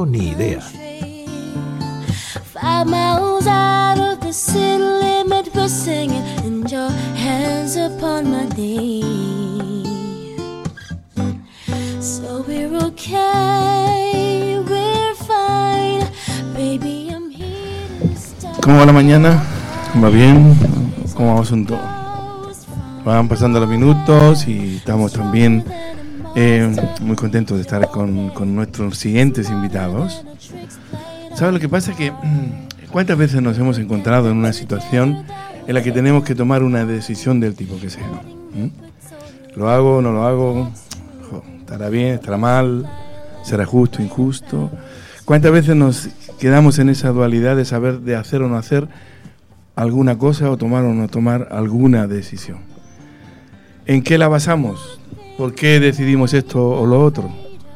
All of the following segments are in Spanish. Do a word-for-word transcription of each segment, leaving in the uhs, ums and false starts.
tengo ni idea. Five miles out of the city limit, we're singing, and your hands upon my knee. So we're okay, we're fine, baby, I'm here to stay. ¿Cómo va la mañana? ¿Va bien? ¿Cómo va el asunto? Van pasando los minutos y estamos también eh, muy contentos de estar con, con nuestros siguientes invitados. ¿Sabes lo que pasa? Que ¿cuántas veces nos hemos encontrado en una situación en la que tenemos que tomar una decisión del tipo que sea? ¿Mm? ¿Lo hago o no lo hago? Jo, ¿estará bien? ¿Estará mal? ¿Será justo? ¿Injusto? ¿Cuántas veces nos quedamos en esa dualidad de saber de hacer o no hacer alguna cosa o tomar o no tomar alguna decisión? ¿En qué la basamos? ¿Por qué decidimos esto o lo otro?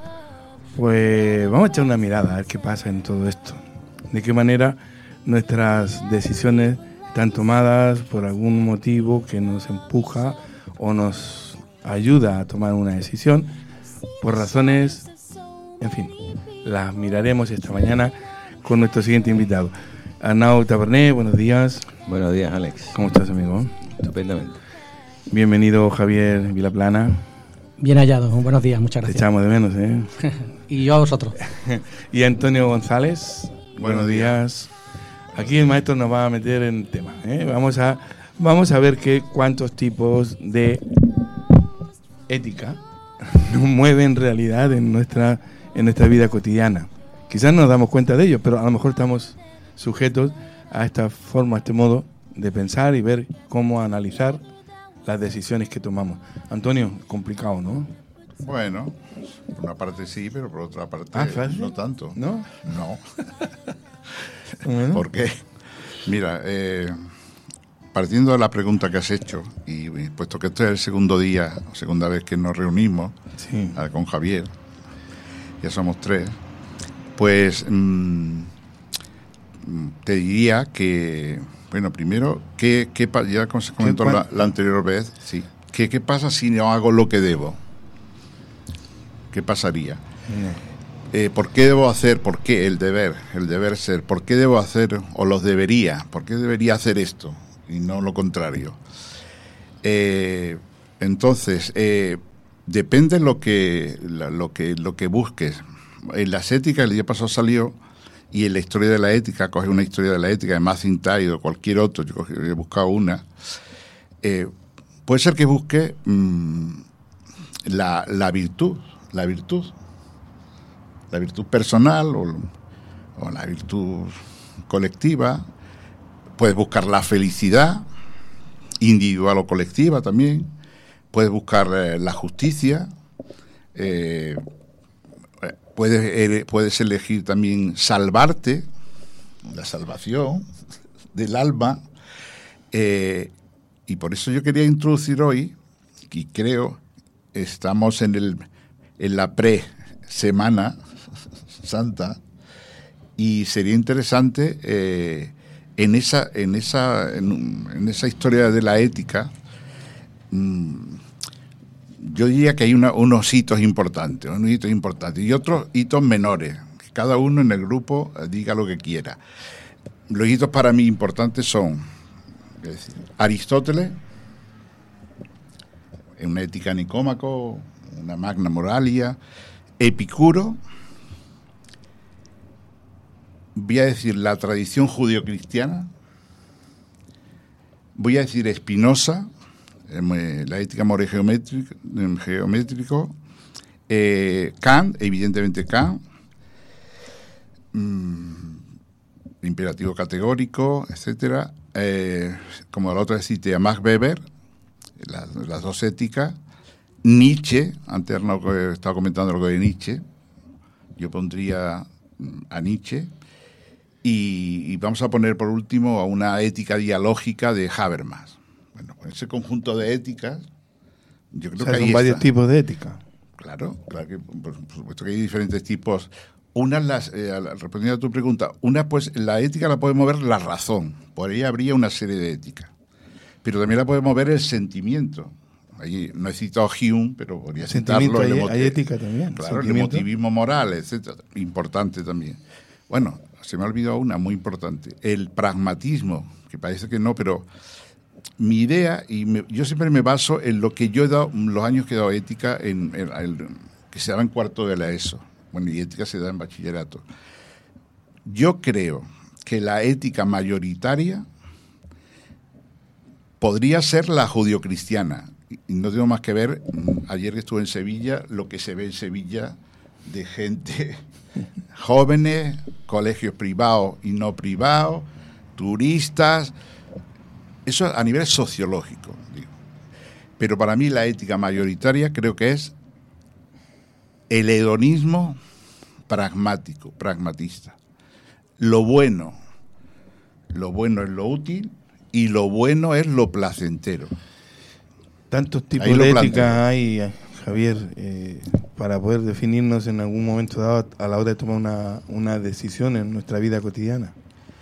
Pues vamos a echar una mirada a ver qué pasa en todo esto. De qué manera nuestras decisiones están tomadas por algún motivo que nos empuja o nos ayuda a tomar una decisión por razones, en fin, las miraremos esta mañana con nuestro siguiente invitado. Arnau Taberner, buenos días. Buenos días, Alex. ¿Cómo estás, amigo? Estupendamente. Bienvenido, Javier Vilaplana. Bien hallado, buenos días, muchas gracias. Te echamos de menos, ¿eh? Y yo a vosotros. Y Antonio González, buenos, buenos días. días. Aquí el maestro nos va a meter en tema, ¿eh? Vamos a, vamos a ver qué, cuántos tipos de ética nos mueven en realidad en nuestra, en nuestra vida cotidiana. Quizás no nos damos cuenta de ello, pero a lo mejor estamos sujetos a esta forma, a este modo de pensar y ver cómo analizar las decisiones que tomamos. Antonio, complicado, ¿no? Bueno, por una parte sí, pero por otra parte ah, ¿fácil? No tanto. ¿No? No. Bueno. ¿Por qué? Mira, eh, partiendo de la pregunta que has hecho, y puesto que este es el segundo día, segunda vez que nos reunimos sí. a, con Javier, ya somos tres, pues mmm, te diría que... Bueno, primero, ¿qué, qué ya se comentó la, la anterior vez? Sí. ¿Qué, ¿Qué pasa si no hago lo que debo? ¿Qué pasaría? No. Eh, ¿Por qué debo hacer? ¿Por qué el deber? El deber ser. ¿Por qué debo hacer o los debería? ¿Por qué debería hacer esto y no lo contrario? Eh, entonces, eh, depende lo que, lo que lo que busques. En las éticas el día pasado salió. Y en la historia de la ética, coge una historia de la ética de Macintyre o cualquier otro, yo he buscado una, eh, puede ser que busque mmm, la, la virtud, la virtud, la virtud personal o, o la virtud colectiva, puedes buscar la felicidad, individual o colectiva también, puedes buscar eh, la justicia, eh, Puedes, puedes elegir también salvarte, la salvación del alma, eh, y por eso yo quería introducir hoy, y creo estamos en el en la pre-semana santa, y sería interesante eh, en esa en esa en, en esa historia de la ética. Mmm, Yo diría que hay una, unos hitos importantes, unos hitos importantes y otros hitos menores. Que cada uno en el grupo diga lo que quiera. Los hitos para mí importantes son es decir, Aristóteles, una ética Nicómaco, una Magna Moralia, Epicuro, voy a decir la tradición judio-cristiana, voy a decir Spinoza, la ética moral geométrica, geométrico, eh, Kant, evidentemente Kant, mmm, imperativo categórico, etcétera. Eh, como la otra cité a Max Weber, las, las dos éticas, Nietzsche, antes Arnau estaba comentando algo de Nietzsche, yo pondría a Nietzsche, y, y vamos a poner por último a una ética dialógica de Habermas. Bueno, con ese conjunto de éticas, yo creo o sea, que hay varios tipos de ética. Claro, claro que por supuesto que hay diferentes tipos. Una, las, eh, respondiendo a tu pregunta, una, pues la ética la puede mover la razón, por ahí habría una serie de éticas, pero también la puede mover el sentimiento, ahí no he citado a Hume, pero podría citarlo. Hay, el hay ética también. Claro, el emotivismo moral, etcétera. Importante también. Bueno, se me ha olvidado una muy importante. El pragmatismo, que parece que no, pero mi idea, y me, yo siempre me baso en lo que yo he dado, los años que he dado ética, en, en, en, que se daba en cuarto de la ESO. Bueno, y ética se da en bachillerato. Yo creo que la ética mayoritaria podría ser la judio-cristiana. Y no tengo más que ver, ayer que estuve en Sevilla, lo que se ve en Sevilla de gente, jóvenes, colegios privados y no privados, turistas, eso a nivel sociológico, digo. Pero para mí la ética mayoritaria creo que es el hedonismo pragmático, pragmatista. Lo bueno, lo bueno es lo útil y lo bueno es lo placentero. Tantos tipos de ética hay, Javier, eh, para poder definirnos en algún momento dado a la hora de tomar una, una decisión en nuestra vida cotidiana.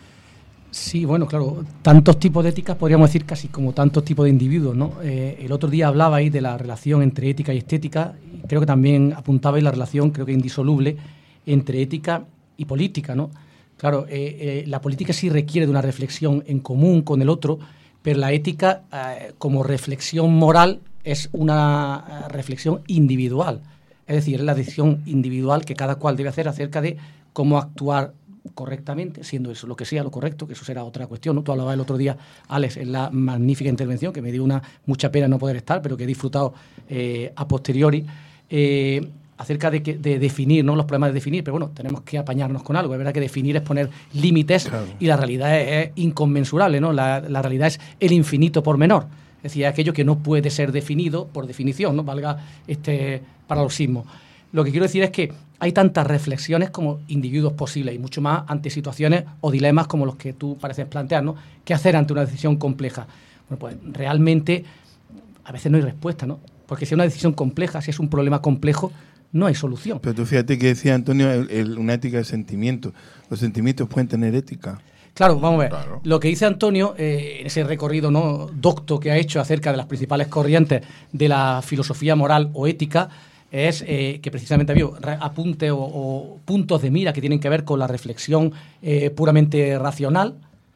Sí, bueno, claro, tantos tipos de éticas, podríamos decir casi como tantos tipos de individuos, ¿no? Eh, el otro día hablabais de la relación entre ética y estética, y creo que también apuntabais la relación, creo que indisoluble, entre ética y política, ¿no? Claro, eh, eh, la política sí requiere de una reflexión en común con el otro, pero la ética, eh, como reflexión moral, es una eh, reflexión individual. Es decir, es la decisión individual que cada cual debe hacer acerca de cómo actuar correctamente, siendo eso lo que sea lo correcto, que eso será otra cuestión, ¿no? Tú hablabas el otro día, Alex, en la magnífica intervención, que me dio una mucha pena no poder estar, pero que he disfrutado eh, a posteriori, eh, acerca de, que, de definir, ¿no? Los problemas de definir, pero bueno, tenemos que apañarnos con algo. Es verdad que definir es poner límites, claro, y la realidad es, es inconmensurable, ¿no? La, la realidad es el infinito por menor. Es decir, aquello que no puede ser definido por definición, ¿no? Valga este paralogismo. Lo que quiero decir es que hay tantas reflexiones como individuos posibles y mucho más ante situaciones o dilemas como los que tú pareces plantear, ¿no? ¿Qué hacer ante una decisión compleja? Bueno, pues realmente a veces no hay respuesta, ¿no? Porque si es una decisión compleja, si es un problema complejo, no hay solución. Pero tú fíjate que decía Antonio, el, el, una ética de sentimientos. Los sentimientos pueden tener ética. Claro, vamos a ver. Claro. Lo que dice Antonio, eh, en ese recorrido, ¿no?, docto que ha hecho acerca de las principales corrientes de la filosofía moral o ética, es eh, que precisamente había apuntes o, o puntos de mira que tienen que ver con la reflexión eh, puramente racional,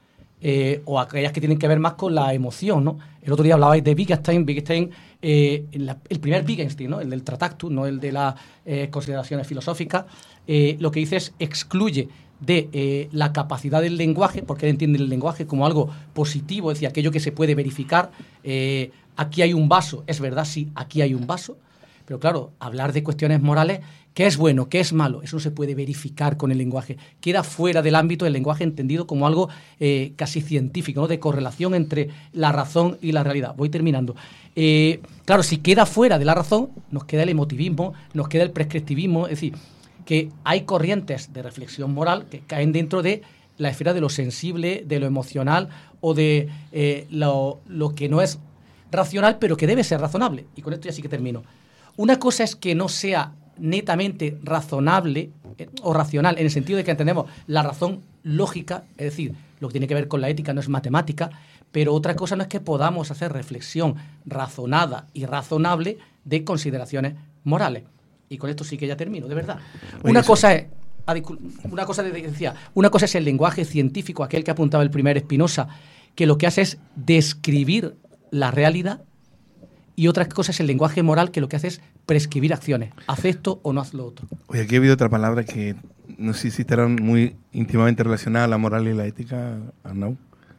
eh, o aquellas que tienen que ver más con la emoción, ¿no? El otro día hablabais de Wittgenstein, Wittgenstein eh, la, el primer Wittgenstein, ¿no?, el del Tratactus, no el de las eh, consideraciones filosóficas, eh, lo que dice es excluye de eh, la capacidad del lenguaje, porque él entiende el lenguaje como algo positivo, es decir, aquello que se puede verificar. Eh, aquí hay un vaso, es verdad, sí, aquí hay un vaso, pero claro, hablar de cuestiones morales, ¿qué es bueno, qué es malo? Eso no se puede verificar con el lenguaje. Queda fuera del ámbito del lenguaje entendido como algo eh, casi científico, ¿no?, de correlación entre la razón y la realidad. Voy terminando. Eh, claro, si queda fuera de la razón, nos queda el emotivismo, nos queda el prescriptivismo, es decir, que hay corrientes de reflexión moral que caen dentro de la esfera de lo sensible, de lo emocional o de eh, lo, lo que no es racional, pero que debe ser razonable. Y con esto ya sí que termino. Una cosa es que no sea netamente razonable eh, o racional, en el sentido de que entendemos la razón lógica, es decir, lo que tiene que ver con la ética no es matemática, pero otra cosa no es que podamos hacer reflexión razonada y razonable de consideraciones morales. Y con esto sí que ya termino, de verdad. Oye, una eso... cosa es, una cosa de, decía, una cosa es el lenguaje científico, aquel que apuntaba el primer Spinoza, que lo que hace es describir la realidad, y otra cosa es el lenguaje moral, que lo que hace es prescribir acciones. Haz esto o no haz lo otro. Oye, aquí ha habido otra palabra que no sé si estarán muy íntimamente relacionada a la moral y la ética, Arnau.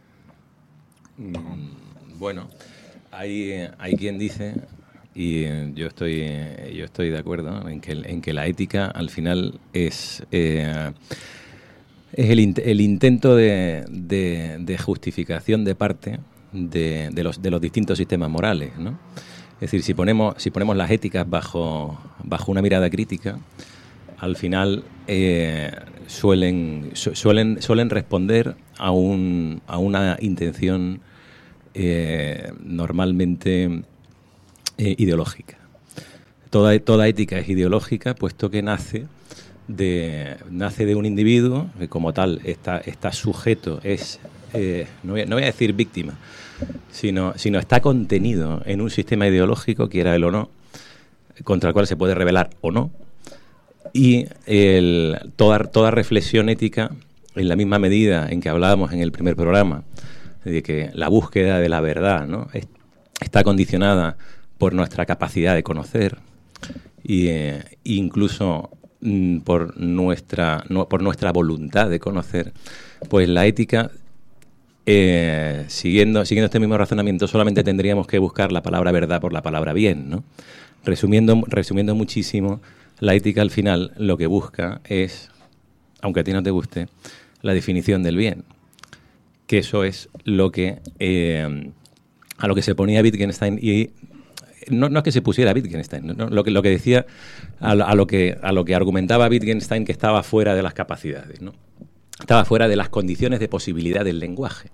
Mm, bueno, hay, hay quien dice, y yo estoy yo estoy de acuerdo en que, en que la ética al final es, eh, es el, el intento de, de, de justificación de parte de, de, los, de los distintos sistemas morales, ¿no? Es decir, si ponemos, si ponemos las éticas bajo, bajo una mirada crítica, al final eh, suelen, su, suelen, suelen responder a, un, a una intención eh, normalmente eh, ideológica. Toda, toda ética es ideológica, puesto que nace de, nace de un individuo que como tal está, está sujeto, es, eh, no, voy a, no voy a decir víctima, sino, sino está contenido en un sistema ideológico, quiera él o no, contra el cual se puede rebelar o no, y el, toda, toda reflexión ética, en la misma medida en que hablábamos en el primer programa, de que la búsqueda de la verdad, ¿no?, es, está condicionada por nuestra capacidad de conocer y eh, incluso mm, por nuestra no, por nuestra voluntad de conocer, pues la ética, eh, siguiendo siguiendo este mismo razonamiento, solamente tendríamos que buscar la palabra verdad por la palabra bien, ¿no? Resumiendo, resumiendo muchísimo, la ética al final lo que busca es, aunque a ti no te guste, la definición del bien, que eso es lo que eh, a lo que se ponía Wittgenstein, y no, no es que se pusiera Wittgenstein, ¿no? lo que lo que decía, a, a lo que a lo que argumentaba Wittgenstein, que estaba fuera de las capacidades, ¿no? Estaba fuera de las condiciones de posibilidad del lenguaje.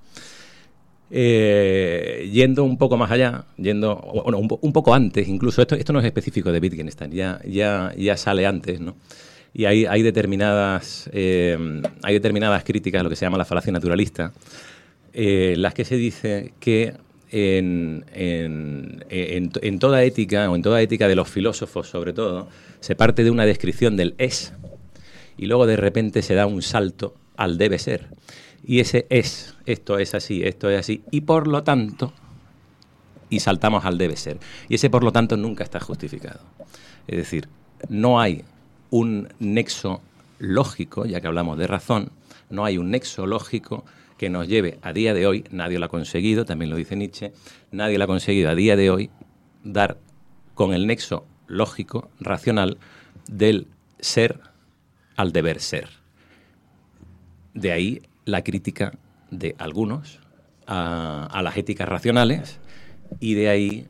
Eh, yendo un poco más allá, yendo bueno, un, un poco antes, incluso esto esto no es específico de Wittgenstein, ya ya ya sale antes, ¿no? Y hay, hay determinadas eh, hay determinadas críticas a lo que se llama la falacia naturalista, eh, las que se dice que en, en, en, en toda ética, o en toda ética de los filósofos sobre todo, se parte de una descripción del es, y luego de repente se da un salto al debe ser. Y ese es, esto es así, esto es así, y por lo tanto, y saltamos al debe ser. Y ese por lo tanto nunca está justificado. Es decir, no hay un nexo lógico, ya que hablamos de razón, no hay un nexo lógico que nos lleve a día de hoy, nadie lo ha conseguido, también lo dice Nietzsche, nadie lo ha conseguido a día de hoy dar con el nexo lógico, racional, del ser al deber ser. De ahí la crítica de algunos a, a las éticas racionales, y de ahí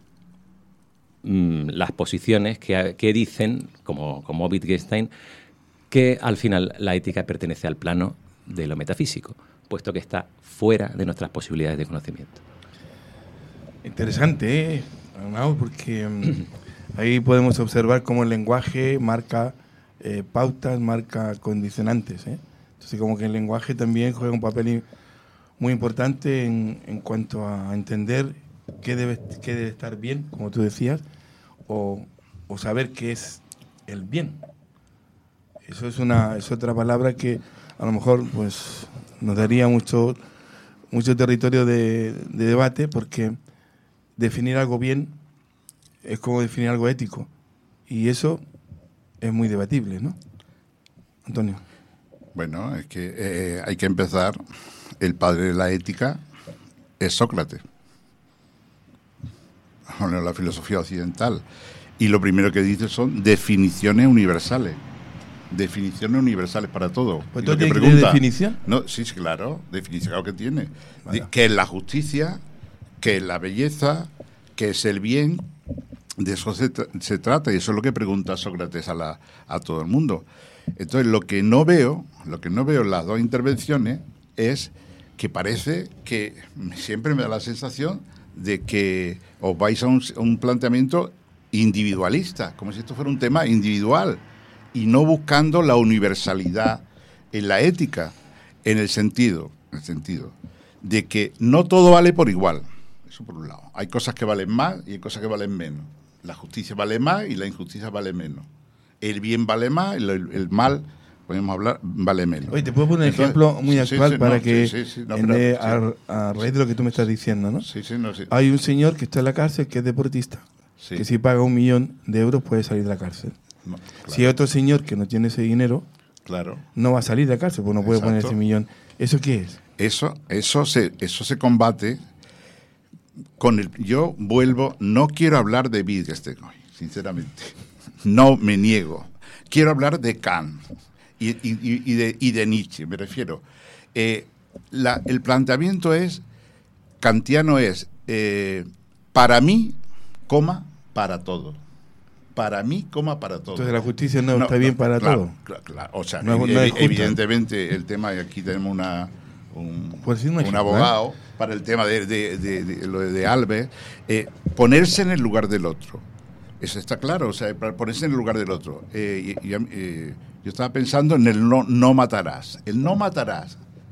mmm, las posiciones que, que dicen, como, como Wittgenstein, que al final la ética pertenece al plano de lo metafísico, puesto que está fuera de nuestras posibilidades de conocimiento. Interesante, ¿eh? Arnau, porque um, ahí podemos observar cómo el lenguaje marca eh, pautas, marca condicionantes, ¿eh? Entonces, como que el lenguaje también juega un papel muy importante en, en cuanto a entender qué debe, qué debe estar bien, como tú decías, o, o saber qué es el bien. Eso es una es otra palabra que a lo mejor pues nos daría mucho mucho territorio de, de debate, porque definir algo bien es como definir algo ético, y eso es muy debatible, ¿no? Antonio. Bueno, es que eh, hay que empezar. El padre de la ética es Sócrates, bueno, la filosofía occidental, y lo primero que dice son definiciones universales. Definiciones universales para todo. Pues tú tienes pregunta, definición. No, sí, sí, claro, definición, claro que tiene. Vale. ¿Qué es la justicia? ¿Qué es la belleza? ¿Qué es el bien? De eso se, tra- se trata, y eso es lo que pregunta Sócrates a, la, a todo el mundo. Entonces, lo que no veo, lo que no veo en las dos intervenciones es que parece que siempre me da la sensación de que os vais a un, a un planteamiento individualista, como si esto fuera un tema individual, y no buscando la universalidad en la ética, en el sentido, en el sentido de que no todo vale por igual. Eso por un lado. Hay cosas que valen más y hay cosas que valen menos. La justicia vale más y la injusticia vale menos. El bien vale más y el, el mal, podemos hablar, vale menos. Oye, te puedo poner un Entonces, ejemplo muy sí, actual sí, sí, para no, que, sí, sí, sí, no, en pero, de, sí. a, a raíz de lo que tú me estás diciendo, ¿no? Sí, sí, no, sí. Hay un señor que está en la cárcel que es deportista, Sí. que si paga un millón de euros puede salir de la cárcel. No, claro, Si hay otro señor que no tiene ese dinero, claro. no va a salir de la cárcel, porque no puede Exacto. poner ese millón. ¿Eso qué es? Eso, eso se, eso se combate con el. Yo vuelvo, no quiero hablar de Wittgenstein hoy, sinceramente. No me niego. Quiero hablar de Kant y, y, y, de, y de Nietzsche, me refiero. Eh, la, el planteamiento es, kantiano es, eh, para mí, coma, para todo. Para mí, coma, para todo. Entonces la justicia no, No, está bien no, para claro, todo. Claro, claro. O sea, No es- evi- no es justa. evidentemente el tema, y aquí tenemos una, un, Por decir un un ejemplo, abogado para el tema de, de, de, de, lo de, de Alves, eh, ponerse en el lugar del otro. Eso está claro, o sea, para ponerse en el lugar del otro. Eh, y, y, eh, yo estaba pensando en el no, no matarás. El no matarás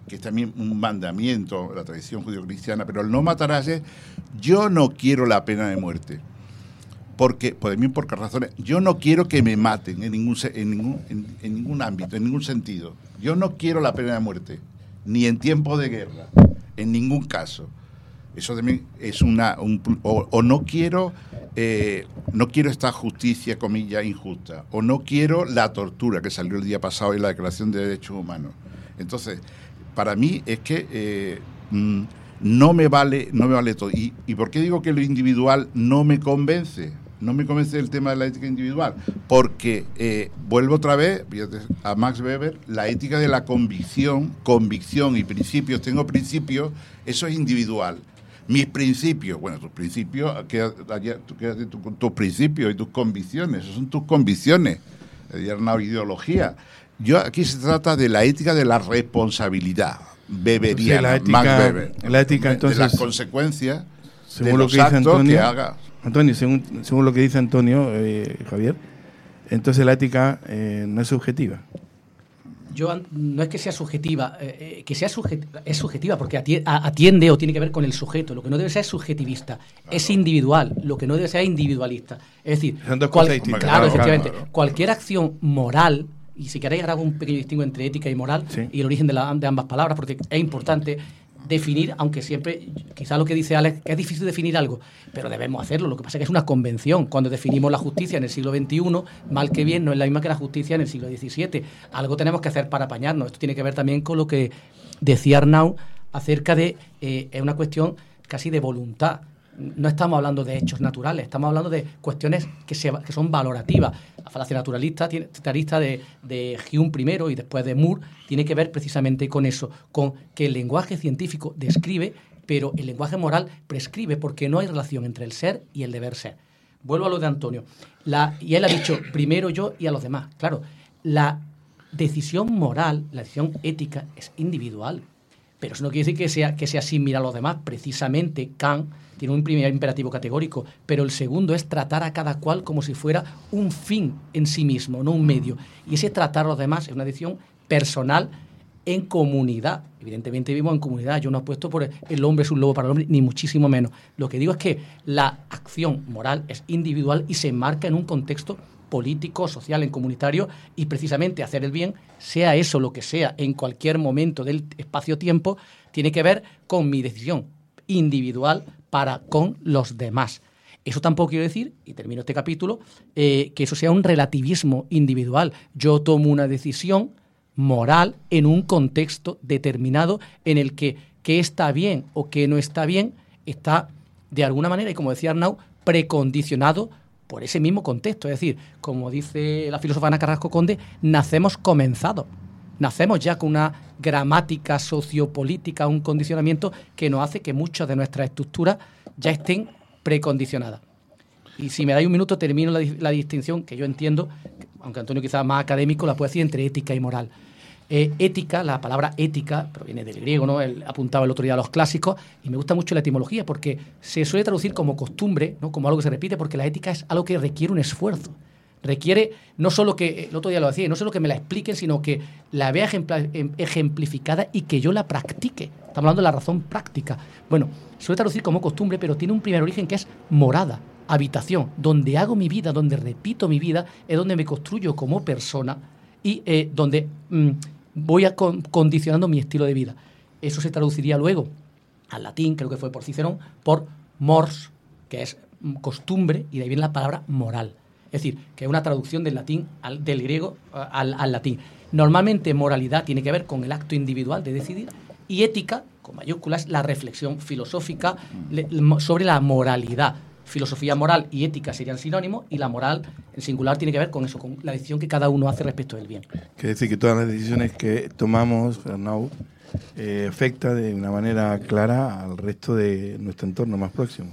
que es también un mandamiento de la tradición judio-cristiana, pero el no matarás es, yo no quiero la pena de muerte. Porque, pues también por qué razones, yo no quiero que me maten en ningún, en, ningún, en, en ningún ámbito, en ningún sentido. Yo no quiero la pena de muerte, ni en tiempo de guerra, en ningún caso. Eso también es una... Un, o, o no quiero eh, no quiero esta justicia, comillas, injusta. O no quiero la tortura que salió el día pasado en la Declaración de Derechos Humanos. Entonces, para mí es que eh, mm, no me vale no me vale todo. ¿Y, ¿Y por qué digo que lo individual no me convence? No me convence el tema de la ética individual. Porque, eh, vuelvo otra vez fíjate, a Max Weber, la ética de la convicción, convicción y principios, tengo principios, eso es individual. Mis principios, bueno, tus principios, quédate, quédate tú con tus principios y tus convicciones, esos son tus convicciones, es una ideología. Yo aquí se trata de la ética de la responsabilidad beberiana, la ética, Max Weber, la ética, entonces, de las consecuencias según de lo los que dice actos Antonio, que haga. Antonio, según, según lo que dice Antonio, eh, Javier, entonces la ética eh, no es subjetiva. Yo no es que sea subjetiva, eh, que sea subjetiva, es subjetiva porque atiende o tiene que ver con el sujeto. Lo que no debe ser es subjetivista, claro. Es individual. Lo que no debe ser es individualista. Es decir, cual, claro, claro, efectivamente, claro. Cualquier acción moral, y si queréis hago un pequeño distingo entre ética y moral, sí. Y el origen de, la, de ambas palabras, porque es importante definir, aunque siempre, quizá lo que dice Alex, es difícil definir algo, pero debemos hacerlo. Lo que pasa es que es una convención. Cuando definimos la justicia en el siglo veintiuno, mal que bien, no es la misma que la justicia en el siglo diecisiete. Algo tenemos que hacer para apañarnos. Esto tiene que ver también con lo que decía Arnau acerca de, eh, es una cuestión casi de voluntad. No estamos hablando de hechos naturales, estamos hablando de cuestiones que, se, que son valorativas. La falacia naturalista, naturalista de, de Hume primero y después de Moore, tiene que ver precisamente con eso, con que el lenguaje científico describe, pero el lenguaje moral prescribe, porque no hay relación entre el ser y el deber ser. Vuelvo a lo de Antonio. La, y él ha dicho primero yo y a los demás. Claro, la decisión moral, la decisión ética es individual, pero eso no quiere decir que sea, que sea sin mirar a los demás. Precisamente Kant tiene un primer imperativo categórico, pero el segundo es tratar a cada cual como si fuera un fin en sí mismo, no un medio. Y ese tratar a los demás es una decisión personal en comunidad. Evidentemente vivimos en comunidad. Yo no apuesto por el hombre es un lobo para el hombre, ni muchísimo menos. Lo que digo es que la acción moral es individual y se enmarca en un contexto político, social, en comunitario, y precisamente hacer el bien, sea eso lo que sea, en cualquier momento del espacio-tiempo, tiene que ver con mi decisión individual para con los demás. Eso tampoco quiere decir, y termino este capítulo, eh, que eso sea un relativismo individual. Yo tomo una decisión moral en un contexto determinado en el que qué está bien o qué no está bien está, de alguna manera, y como decía Arnau, precondicionado por ese mismo contexto. Es decir, como dice la filósofa Ana Carrasco Conde, nacemos comenzados. Nacemos ya con una gramática sociopolítica, un condicionamiento que nos hace que muchas de nuestras estructuras ya estén precondicionadas. Y si me dais un minuto, termino la, la distinción que yo entiendo, aunque Antonio quizás más académico, la puede decir entre ética y moral. Eh, ética, la palabra ética, proviene del griego, ¿no? Él apuntaba el otro día a los clásicos, y me gusta mucho la etimología porque se suele traducir como costumbre, ¿no? Como algo que se repite, porque la ética es algo que requiere un esfuerzo. Requiere no solo que, el otro día lo decía, no solo que me la expliquen, sino que la vea ejemplificada y que yo la practique. Estamos hablando de la razón práctica. Bueno, suele traducir como costumbre, pero tiene un primer origen que es morada, habitación. Donde hago mi vida, donde repito mi vida, es donde me construyo como persona y eh, donde mmm, voy a con, condicionando mi estilo de vida. Eso se traduciría luego al latín, creo que fue por Cicerón, por mors, que es costumbre, y de ahí viene la palabra moral. Es decir, que es una traducción del latín al, del griego al, al latín. Normalmente moralidad tiene que ver con el acto individual de decidir, y ética, con mayúsculas, la reflexión filosófica le, sobre la moralidad. Filosofía moral y ética serían sinónimos, y la moral en singular tiene que ver con eso, con la decisión que cada uno hace respecto del bien. Quiere decir que todas las decisiones que tomamos, Arnau, eh, afecta de una manera clara al resto de nuestro entorno más próximo.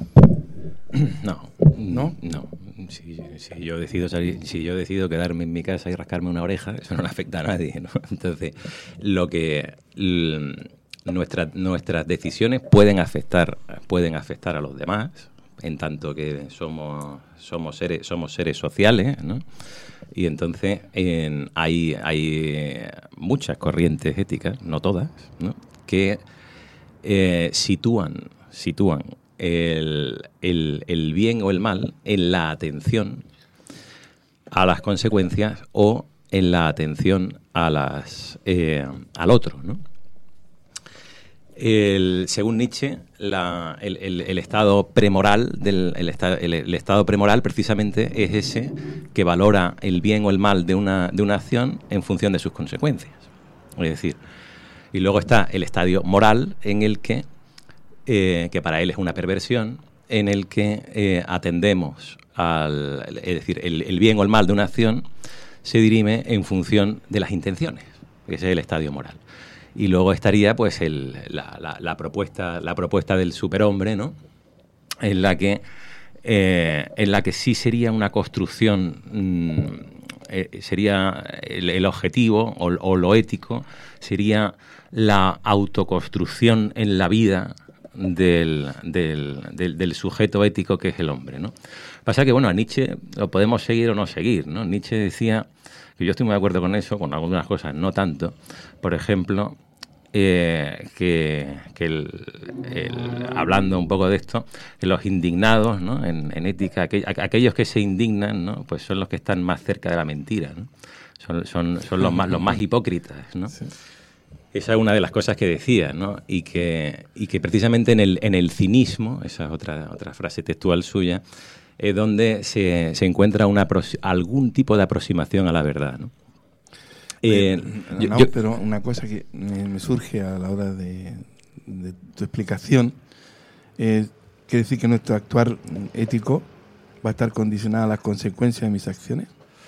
No, no, no. Si, si yo decido salir, si yo decido quedarme en mi casa y rascarme una oreja, eso no le afecta a nadie, ¿no? Entonces, lo que l, nuestra, nuestras decisiones pueden afectar, pueden afectar a los demás, en tanto que somos, somos, seres, somos seres sociales, ¿no? Y entonces en, hay, hay muchas corrientes éticas, no todas, ¿no? que eh, sitúan, sitúan el, el, el bien o el mal en la atención a las consecuencias o en la atención a las eh, al otro, ¿no? El, según Nietzsche, la, el, el, el estado premoral del el, esta, el, el estado premoral precisamente es ese que valora el bien o el mal de una de una acción en función de sus consecuencias. Es decir, y luego está el estadio moral en el que eh, que para él es una perversión, en el que eh, atendemos al, es decir, el, el bien o el mal de una acción se dirime en función de las intenciones, que ese es el estadio moral. Y luego estaría pues el, la, la, la propuesta la propuesta del superhombre, ¿no? En la que eh, en la que sí sería una construcción, mmm, eh, sería el, el objetivo o, o lo ético sería la autoconstrucción en la vida del, del, del, del sujeto ético que es el hombre, ¿no? Pasa que, bueno, a Nietzsche lo podemos seguir o no seguir, ¿no? Nietzsche decía, que yo estoy muy de acuerdo con eso, con algunas cosas no tanto, por ejemplo, eh, que, que el, el, hablando un poco de esto, que los indignados, ¿no? en, en ética, aqu aquellos que se indignan, ¿no? Pues son los que están más cerca de la mentira, ¿no? Son, son, son los más los más hipócritas, ¿no? Sí. Esa es una de las cosas que decía, ¿no? Y que, y que precisamente en el, en el cinismo, esa es otra, otra frase textual suya, es donde se, se encuentra una algún tipo de aproximación a la verdad, ¿no? Eh, no, yo, no, yo, pero una cosa que me, me surge a la hora de, de tu explicación, eh, quiere decir que nuestro actuar ético va a estar condicionado a las consecuencias de mis acciones.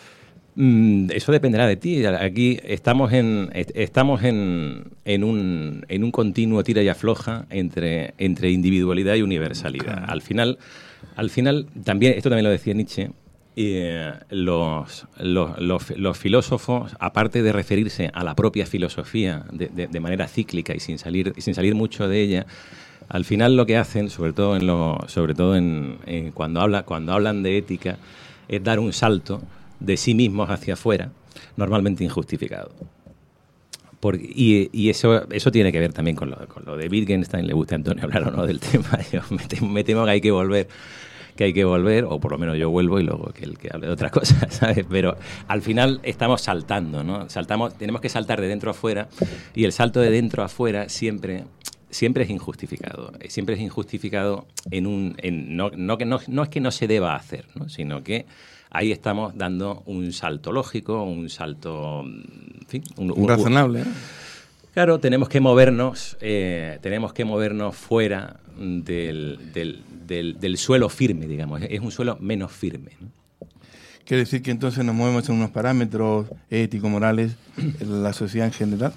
Eso dependerá de ti. Aquí estamos en estamos en, en un en un continuo tira y afloja entre entre individualidad y universalidad. Claro. Al final al final también esto también lo decía Nietzsche. Eh, los, los, los, los filósofos, aparte de referirse a la propia filosofía de, de, de manera cíclica y sin salir sin salir mucho de ella, al final lo que hacen, sobre todo en lo sobre todo en, en cuando habla cuando hablan de ética, es dar un salto de sí mismos hacia afuera, normalmente injustificado. Por, y y eso eso tiene que ver también con lo, con lo de Wittgenstein. Le gusta a Antonio hablar o no del tema. Yo me, temo, me temo que hay que volver, que hay que volver, o por lo menos yo vuelvo y luego que el que hable de otras cosas, ¿sabes? Pero al final estamos saltando, ¿no? Saltamos, tenemos que saltar de dentro a afuera, y el salto de dentro a afuera siempre... siempre es injustificado, siempre es injustificado en un... En, no, no, que no, no es que no se deba hacer, ¿no? Sino que ahí estamos dando un salto lógico, un salto... En fin, un, un, razonable, ¿eh? Claro, tenemos que movernos, eh, tenemos que movernos fuera del, del, del, del suelo firme, digamos. Es un suelo menos firme, ¿no? ¿Quiere decir que entonces nos movemos en unos parámetros ético-morales en la sociedad en general?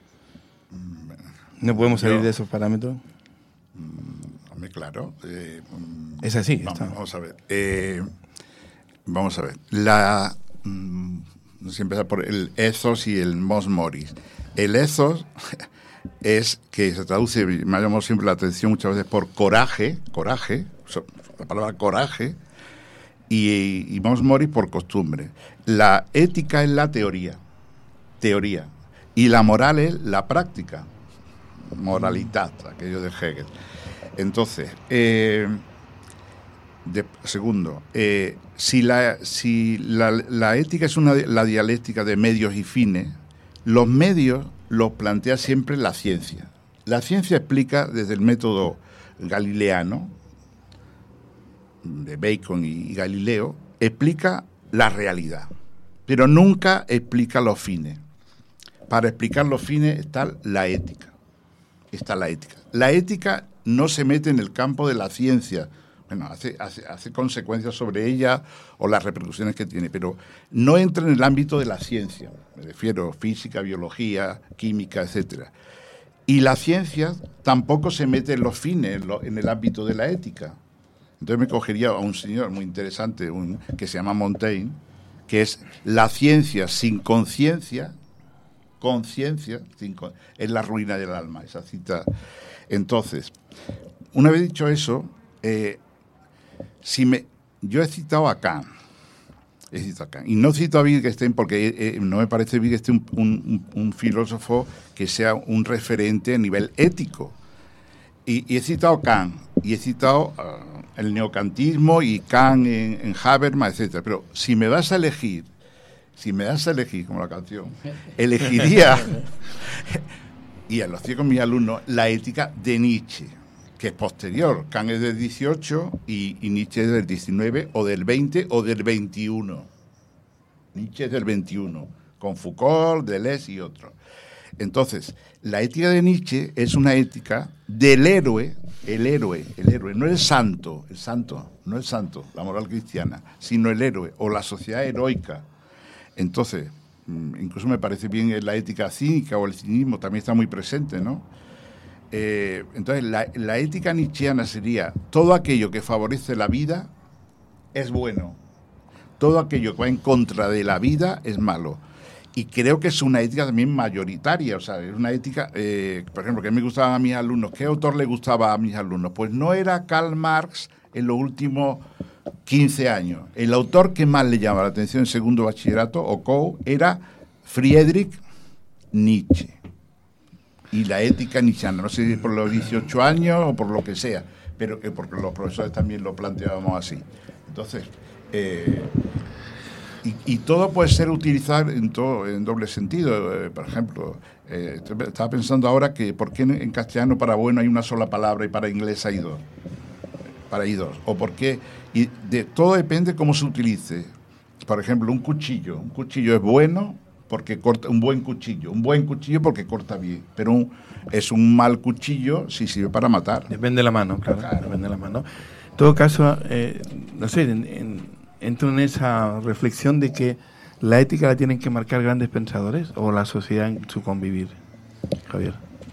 ¿No podemos salir Yo, de esos parámetros? Hombre, claro. Eh, es así. Vamos, vamos a ver. Eh, vamos a ver. La, mm, no sé, empezar por el ethos y el mos moris. El ethos es que se traduce, me ha llamado siempre la atención muchas veces por coraje, coraje, la palabra coraje, y, y mos moris por costumbre. La ética es la teoría, teoría, y la moral es la práctica. Moralidad, aquello de Hegel. Entonces, eh, de, segundo, eh, si, la, si la, la ética es una, la dialéctica de medios y fines, los medios los plantea siempre la ciencia. La ciencia explica desde el método galileano, de Bacon y Galileo, explica la realidad, pero nunca explica los fines. Para explicar los fines está la ética. Está la ética. La ética no se mete en el campo de la ciencia. Bueno, hace, hace, hace consecuencias sobre ella o las repercusiones que tiene, pero no entra en el ámbito de la ciencia. Me refiero a física, biología, química, etcétera. Y la ciencia tampoco se mete en los fines, en, lo, en el ámbito de la ética. Entonces me cogería a un señor muy interesante un, que se llama Montaigne, que es la ciencia sin conciencia. Conciencia es la ruina del alma, esa cita. Entonces, una vez dicho eso, eh, si me, yo he citado a Kant, he citado a Kant, y no cito a Wittgenstein porque eh, no me parece Wittgenstein un, un, un filósofo que sea un referente a nivel ético. Y, y he citado a Kant, y he citado uh, el neocantismo y Kant en, en Habermas, etcétera. Pero si me vas a elegir, si me das a elegir, como la canción, elegiría, y lo hacía con mis alumnos, la ética de Nietzsche, que es posterior. Kant es del dieciocho y, y Nietzsche es del diecinueve, o del veinte, o del veintiuno. Nietzsche es del veintiuno, con Foucault, Deleuze y otros. Entonces, la ética de Nietzsche es una ética del héroe, el héroe, el héroe, no el santo, el santo, no el santo, la moral cristiana, sino el héroe o la sociedad heroica. Entonces, incluso me parece bien la ética cínica o el cinismo, también está muy presente, ¿no? Eh, entonces, la, la ética nietzscheana sería todo aquello que favorece la vida es bueno, todo aquello que va en contra de la vida es malo. Y creo que es una ética también mayoritaria, o sea, es una ética, eh, por ejemplo, que me gustaban a mis alumnos. ¿Qué autor le gustaba a mis alumnos? Pues no era Karl Marx en los últimos quince años. El autor que más le llamaba la atención en segundo bachillerato, o C O U, era Friedrich Nietzsche. Y la ética nietzscheana, no sé si por los dieciocho años o por lo que sea, pero que porque los profesores también lo planteábamos así. Entonces, eh, Y, y todo puede ser utilizado en, todo, en doble sentido. Eh, por ejemplo, eh, estaba pensando ahora que por qué en, en castellano para bueno hay una sola palabra y para inglés hay dos. Para hay dos. O por qué. Y de, todo depende cómo se utilice. Por ejemplo, un cuchillo. Un cuchillo es bueno porque corta, un buen cuchillo. Un buen cuchillo porque corta bien. Pero un, es un mal cuchillo si sirve para matar. Depende de la mano, claro. claro. Depende de la mano. En todo caso, eh, no sé, en, en entro en esa reflexión de que la ética la tienen que marcar grandes pensadores o la sociedad en su convivir. Javier.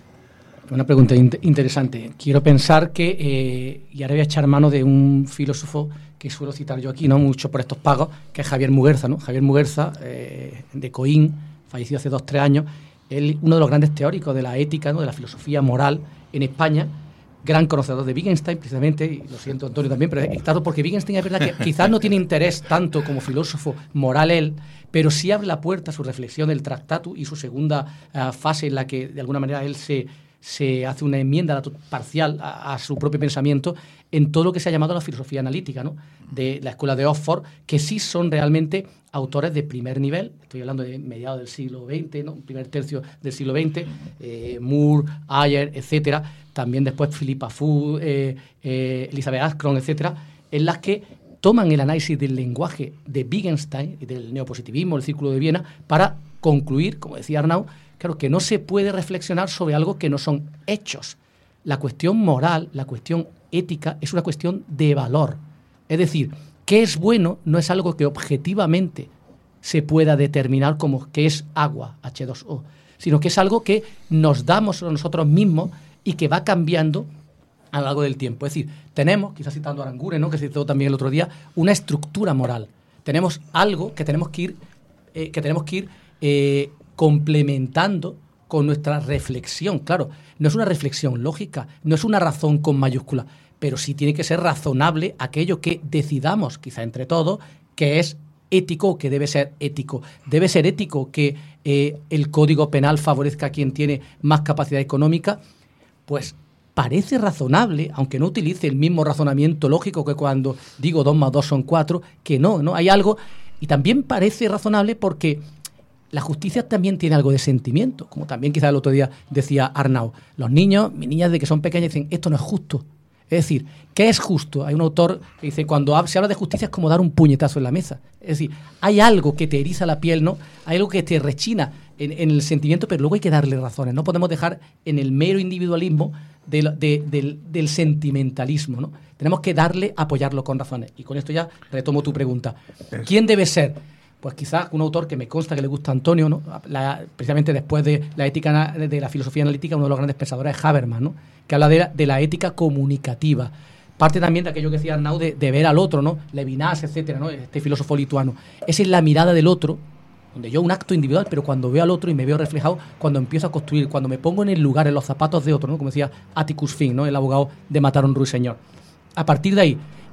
Una pregunta in- interesante. Quiero pensar que, eh, y ahora voy a echar mano de un filósofo que suelo citar yo aquí, no mucho por estos pagos, que es Javier Muguerza, ¿no? Javier Muguerza, eh, de Coín, fallecido hace dos, tres años, él, uno de los grandes teóricos de la ética, ¿no? De la filosofía moral en España, gran conocedor de Wittgenstein, precisamente, y lo siento, Antonio, también, pero he estado porque Wittgenstein es verdad que quizás no tiene interés tanto como filósofo moral él, pero sí abre la puerta a su reflexión del Tractatus y su segunda uh, fase en la que, de alguna manera, él se, se hace una enmienda parcial a, a su propio pensamiento en todo lo que se ha llamado la filosofía analítica, ¿no? De la escuela de Oxford, que sí son realmente autores de primer nivel. Estoy hablando de mediados del siglo veinte, ¿no? Primer tercio del siglo veinte, eh, Moore, Ayer, etcétera. También después Philippa Foot, eh, eh, Elizabeth Askron, etcétera, en las que toman el análisis del lenguaje de Wittgenstein y del neopositivismo, el Círculo de Viena, para concluir, como decía Arnaud, claro, que no se puede reflexionar sobre algo que no son hechos. La cuestión moral, la cuestión ética, es una cuestión de valor. Es decir, qué es bueno no es algo que objetivamente se pueda determinar como que es agua, hache dos o, sino que es algo que nos damos a nosotros mismos y que va cambiando a lo largo del tiempo. Es decir, tenemos, quizás citando a Aranguren, ¿no? Que citó también el otro día, una estructura moral. Tenemos algo que tenemos que ir, eh, que tenemos que ir eh, complementando con nuestra reflexión. Claro, no es una reflexión lógica, no es una razón con mayúscula, pero sí tiene que ser razonable aquello que decidamos, quizá entre todos, que es ético o que debe ser ético. Debe ser ético que eh, el Código Penal favorezca a quien tiene más capacidad económica. Pues parece razonable, aunque no utilice el mismo razonamiento lógico que cuando digo dos más dos son cuatro, que no, ¿no? Hay algo, y también parece razonable porque la justicia también tiene algo de sentimiento, como también quizás el otro día decía Arnaud. Los niños, mis niñas de que son pequeñas dicen, esto no es justo. Es decir, ¿qué es justo? Hay un autor que dice, cuando se habla de justicia es como dar un puñetazo en la mesa. Es decir, hay algo que te eriza la piel, ¿no? Hay algo que te rechina en, en el sentimiento, pero luego hay que darle razones. No podemos dejar en el mero individualismo de, de, del, del sentimentalismo, ¿no? Tenemos que darle, apoyarlo con razones. Y con esto ya retomo tu pregunta. ¿Quién debe ser? Pues quizás un autor que me consta que le gusta a Antonio, ¿no? La, precisamente después de la ética de la filosofía analítica, uno de los grandes pensadores es Habermas, ¿no? Que habla de la, de la ética comunicativa. Parte también de aquello que decía Arnaud de, de ver al otro, ¿no? Levinas, etcétera, ¿no? Este filósofo lituano. Esa es la mirada del otro, donde yo un acto individual, pero cuando veo al otro y me veo reflejado, cuando empiezo a construir, cuando me pongo en el lugar, en los zapatos de otro, ¿no? Como decía Atticus Finch, ¿no? El abogado de Matar a un ruiseñor. A partir de ahí,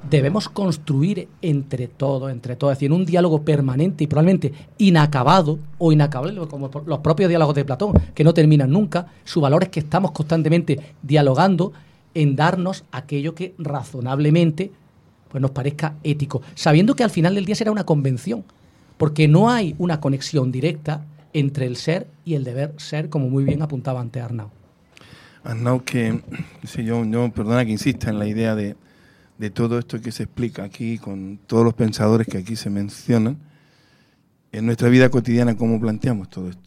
debemos construir entre todos, entre todos, es decir, en un diálogo permanente y probablemente inacabado o inacabable, como los propios diálogos de Platón, que no terminan nunca. Su valor es que estamos constantemente dialogando en darnos aquello que razonablemente pues, nos parezca ético, sabiendo que al final del día será una convención, porque no hay una conexión directa entre el ser y el deber ser, como muy bien apuntaba antes Arnau. Arnau, que sí, yo, yo, perdona que insista en la idea de, de todo esto que se explica aquí, con todos los pensadores que aquí se mencionan, en nuestra vida cotidiana, ¿cómo planteamos todo esto?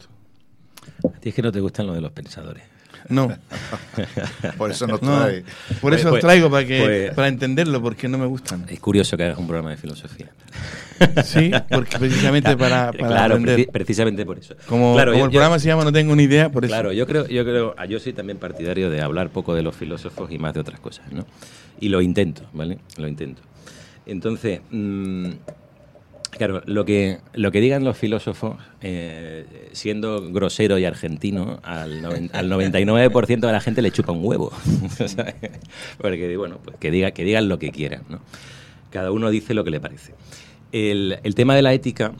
A ti es que no te gustan lo de los pensadores. No. Por eso nos trae. No, por eso Pues, os traigo, para que pues, para entenderlo, porque no me gustan. Es curioso que hagas un programa de filosofía. Sí, porque precisamente para, para claro, aprender. preci- precisamente por eso. Como, claro, como yo- el yo- programa se llama No tengo ni idea, por eso. Claro, yo creo, yo creo, ah, yo soy también partidario de hablar poco de los filósofos y más de otras cosas, ¿no? Y lo intento, ¿vale? Lo intento. Entonces, mmm, claro, lo que lo que digan los filósofos, eh, siendo grosero y argentino, al, noven, al noventa y nueve por ciento de la gente le chupa un huevo, ¿sabes? Porque bueno, pues que diga, que digan lo que quieran, ¿no? Cada uno dice lo que le parece. El, el tema de la ética,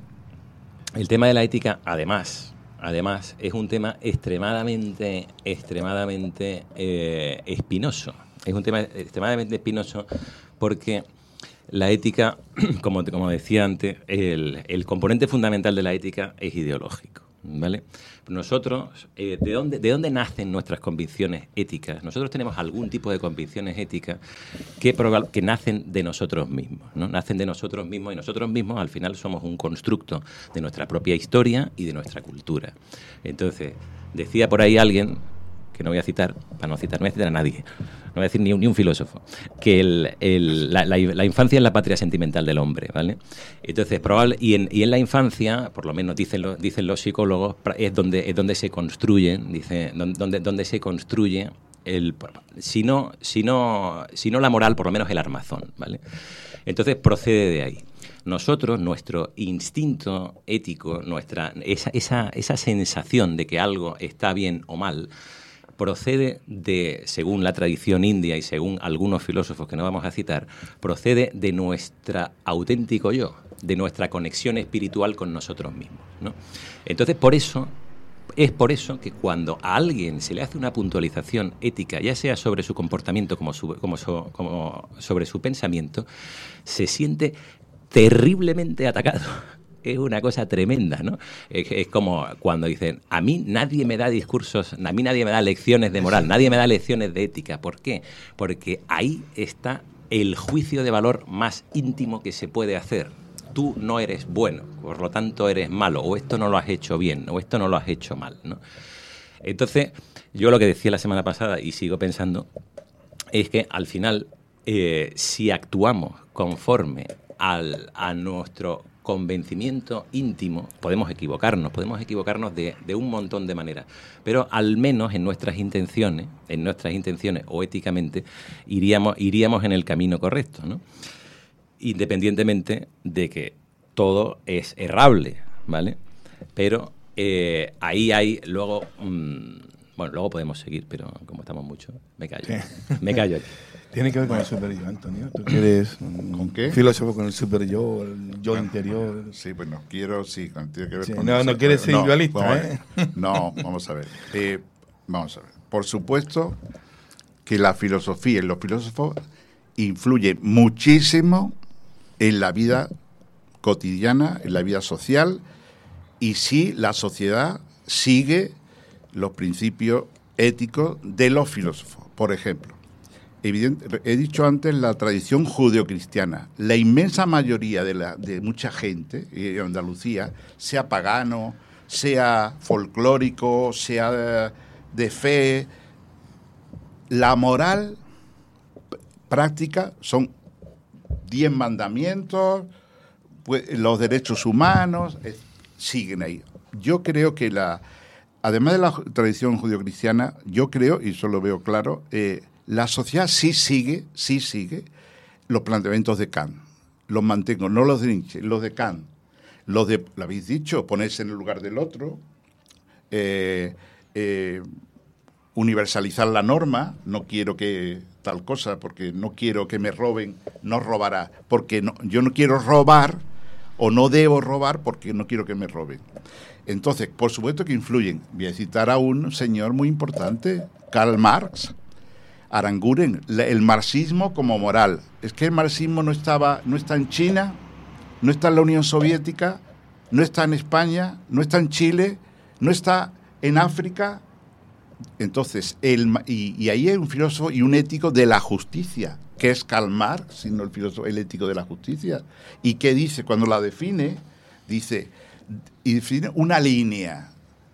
el tema de la ética, además, además, es un tema extremadamente, extremadamente eh, espinoso. Es un tema extremadamente espinoso porque la ética, como, como decía antes, el, el componente fundamental de la ética es ideológico, ¿vale? Nosotros, eh, ¿de dónde, ¿de dónde nacen nuestras convicciones éticas? Nosotros tenemos algún tipo de convicciones éticas que, proba- que nacen de nosotros mismos, ¿no? Nacen de nosotros mismos y nosotros mismos al final somos un constructo de nuestra propia historia y de nuestra cultura. Entonces, decía por ahí alguien, que no voy a citar, para no citar, no voy a citar a nadie, no voy a decir ni un, ni un filósofo, que el, el, la, la, la infancia es la patria sentimental del hombre, ¿vale? Entonces, probable, y, en, y en la infancia, por lo menos dicen, lo, dicen los psicólogos, es donde, es donde se construyen, dice, donde, donde se construye el, si no, si no, si no la moral, por lo menos el armazón, ¿vale? Entonces procede de ahí. Nosotros, nuestro instinto ético, nuestra esa, esa, esa sensación de que algo está bien o mal, procede de, según la tradición india y según algunos filósofos que no vamos a citar, procede de nuestro auténtico yo, de nuestra conexión espiritual con nosotros mismos, ¿no? Entonces, por eso, es por eso que cuando a alguien se le hace una puntualización ética, ya sea sobre su comportamiento como, su, como, so, como sobre su pensamiento, se siente terriblemente atacado. Es una cosa tremenda, ¿no? Es, es como cuando dicen, a mí nadie me da discursos, a mí nadie me da lecciones de moral, nadie me da lecciones de ética. ¿Por qué? Porque ahí está el juicio de valor más íntimo que se puede hacer. Tú no eres bueno, por lo tanto eres malo, o esto no lo has hecho bien, o esto no lo has hecho mal, ¿no? Entonces, yo lo que decía la semana pasada, y sigo pensando, es que al final, eh, si actuamos conforme al, a nuestro convencimiento íntimo, podemos equivocarnos, podemos equivocarnos de, de un montón de maneras, pero al menos en nuestras intenciones, en nuestras intenciones o éticamente, iríamos, iríamos en el camino correcto, ¿no? Independientemente de que todo es errable, ¿vale? Pero eh, ahí hay luego, mmm, bueno, luego podemos seguir, pero como estamos mucho, me callo, ¿Qué? me callo aquí. Tiene que ver con el super yo, Antonio. Tú que eres un ¿Con qué? filósofo con el super yo, el yo interior. Sí, bueno, quiero, sí, tiene que ver Sí, con no, eso. no quieres ser No, individualista, vamos a ¿eh? ver. No, vamos a ver. Eh, vamos a ver. Por supuesto que la filosofía y los filósofos influyen muchísimo en la vida cotidiana, en la vida social, y sí, la sociedad sigue los principios éticos de los filósofos. Por ejemplo, evidente, he dicho antes la tradición judeocristiana. La inmensa mayoría de, la, de mucha gente en Andalucía, sea pagano, sea folclórico, sea de fe, la moral práctica son diez mandamientos, pues, los derechos humanos, eh, siguen ahí. Yo creo que la, además de la tradición judeocristiana, yo creo, y eso lo veo claro, eh, la sociedad sí sigue, sí sigue los planteamientos de Kant. Los mantengo, no los de Nietzsche, los de Kant. Los de, lo habéis dicho, ponerse en el lugar del otro, eh, eh, universalizar la norma, no quiero que tal cosa, porque no quiero que me roben, no robará, porque no, yo no quiero robar o no debo robar porque no quiero que me roben. Entonces, por supuesto que influyen. Voy a citar a un señor muy importante, Karl Marx, Aranguren, el marxismo como moral. Es que el marxismo no estaba, no está en China, no está en la Unión Soviética, no está en España, no está en Chile, no está en África. Entonces, el, y, y ahí hay un filósofo y un ético de la justicia, que es Karl Marx, sino el filósofo, el ético de la justicia. ¿Y qué dice? Cuando la define, dice, y define una línea.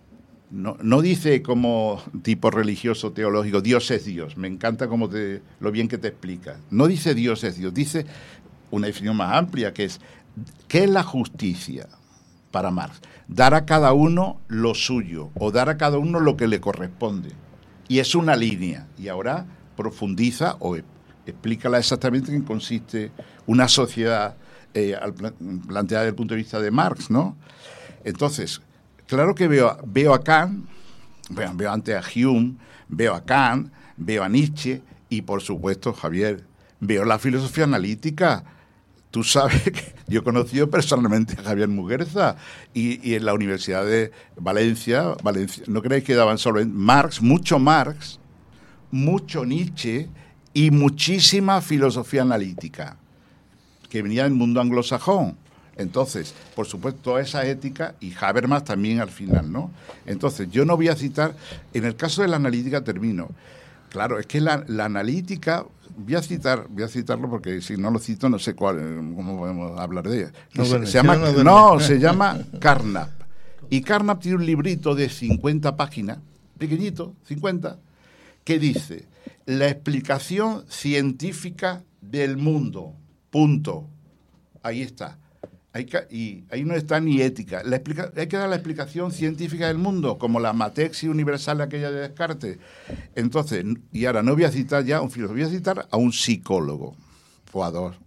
No, no dice como tipo religioso, teológico, Dios es Dios. Me encanta como te, lo bien que te explica. No dice Dios es Dios, dice una definición más amplia, que es, ¿qué es la justicia para Marx? Dar a cada uno lo suyo, o dar a cada uno lo que le corresponde. Y es una línea. Y ahora profundiza o explícala exactamente en qué consiste una sociedad eh, al plan, planteada desde el punto de vista de Marx, ¿no? Entonces, claro que veo, veo a Kant, veo, veo antes a Hume, veo a Kant, veo a Nietzsche y, por supuesto, Javier, veo la filosofía analítica. Tú sabes que yo he conocido personalmente a Javier Muguerza y, y en la Universidad de Valencia, Valencia, no creéis que daban solo en Marx, mucho Marx, mucho Nietzsche y muchísima filosofía analítica que venía del mundo anglosajón. Entonces, por supuesto, toda esa ética y Habermas también al final, ¿no? Entonces, yo no voy a citar, en el caso de la analítica termino. Claro, es que la, la analítica, voy a citar, voy a citarlo porque si no lo cito no sé cuál, cómo podemos hablar de ella. No, se, bueno, se llama, no, no, se llama Carnap. Y Carnap tiene un librito de cincuenta páginas, pequeñito, cincuenta, que dice, la explicación científica del mundo, punto. Ahí está. Hay que, y ahí no está ni ética. La explica, hay que dar la explicación científica del mundo, como la matexi universal aquella de Descartes. Entonces, y ahora no voy a citar ya a un filósofo, voy a citar a un psicólogo, o a dos,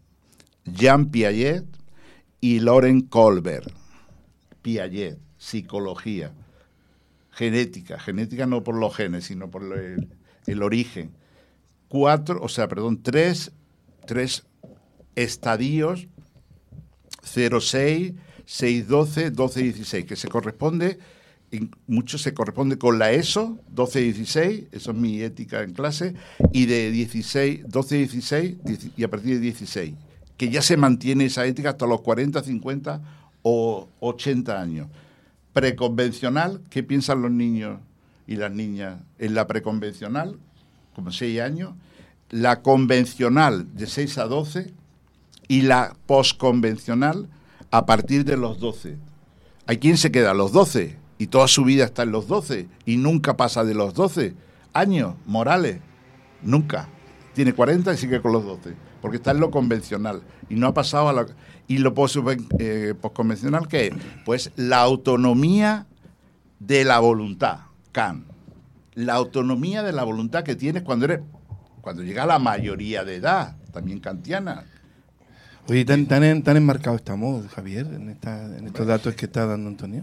Jean Piaget y Loren Kohlberg. Piaget, psicología, genética, genética no por los genes, sino por el, el origen. Cuatro, o sea, perdón, tres, tres estadios, cero seis, seis doce, doce dieciséis, que se corresponde, mucho se corresponde con la ESO, doce dieciséis, eso es mi ética en clase, y de dieciséis, doce dieciséis y a partir de dieciséis, que ya se mantiene esa ética hasta los cuarenta, cincuenta o ochenta años. Preconvencional, ¿qué piensan los niños y las niñas en la preconvencional? Como seis años. La convencional, de seis a doce, y la posconvencional a partir de los doce. Hay quien se queda a los doce y toda su vida está en los doce y nunca pasa de los doce años morales. Nunca. Tiene cuarenta y sigue con los doce, porque está en lo convencional y no ha pasado a la... ¿Y lo pos, eh, posconvencional qué es? Pues la autonomía de la voluntad, Kant. La autonomía de la voluntad que tienes cuando eres, cuando llega a la mayoría de edad, también kantiana. Oye, ¿tan, tan, tan enmarcado estamos, Javier, en, esta, en estos datos que está dando Antonio?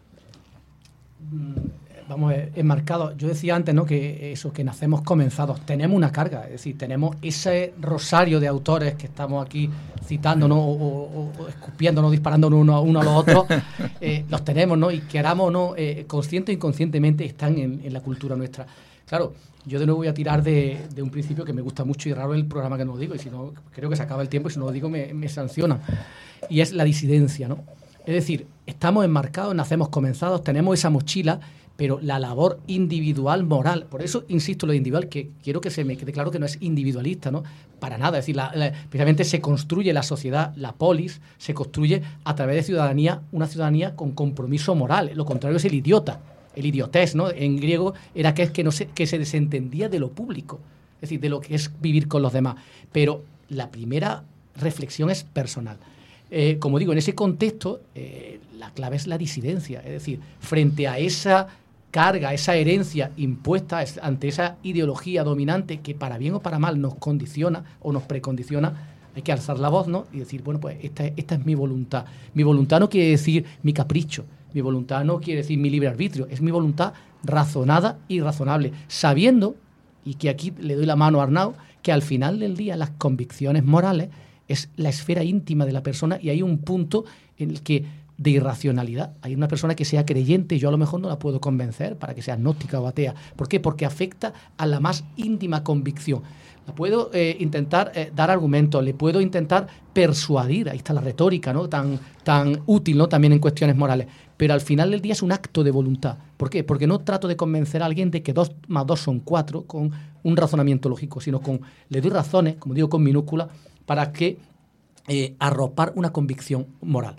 Vamos, enmarcado. Yo decía antes, ¿no?, que eso, que nacemos comenzados. Tenemos una carga, es decir, tenemos ese rosario de autores que estamos aquí citando, ¿no?, o, o, o escupiéndonos, disparándonos uno, uno a los otros. eh, los tenemos, ¿no?, y queramos o no, eh, consciente o inconscientemente están en, en la cultura nuestra. Claro, yo de nuevo voy a tirar de, de un principio que me gusta mucho y raro el programa que no lo digo, y si no, creo que se acaba el tiempo y si no lo digo me, me sancionan. Y es la disidencia, ¿no? Es decir, estamos enmarcados, nacemos comenzados, tenemos esa mochila, pero la labor individual moral, por eso insisto en lo individual, que quiero que se me quede claro que no es individualista, ¿no? Para nada, es decir, la, la, precisamente se construye la sociedad, la polis, se construye a través de ciudadanía, una ciudadanía con compromiso moral, lo contrario es el idiota. El idiotés, ¿no?, en griego era que es que no se, que se desentendía de lo público, es decir, de lo que es vivir con los demás. Pero la primera reflexión es personal. Eh, como digo, en ese contexto, eh, la clave es la disidencia, es decir, frente a esa carga, esa herencia impuesta ante esa ideología dominante que para bien o para mal nos condiciona o nos precondiciona, hay que alzar la voz, ¿no?, y decir, bueno, pues esta, esta es mi voluntad. Mi voluntad no quiere decir mi capricho. Mi voluntad no quiere decir mi libre arbitrio, es mi voluntad razonada y razonable, sabiendo, y que aquí le doy la mano a Arnau, que al final del día las convicciones morales es la esfera íntima de la persona y hay un punto en el que de irracionalidad. Hay una persona que sea creyente y yo a lo mejor no la puedo convencer para que sea agnóstica o atea. ¿Por qué? Porque afecta a la más íntima convicción. La puedo eh, intentar eh, dar argumentos, le puedo intentar persuadir, ahí está la retórica, ¿no? Tan, tan útil, ¿no? También en cuestiones morales. Pero al final del día es un acto de voluntad. ¿Por qué? Porque no trato de convencer a alguien de que dos más dos son cuatro con un razonamiento lógico, sino con le doy razones, como digo con minúscula, para que eh, arropar una convicción moral.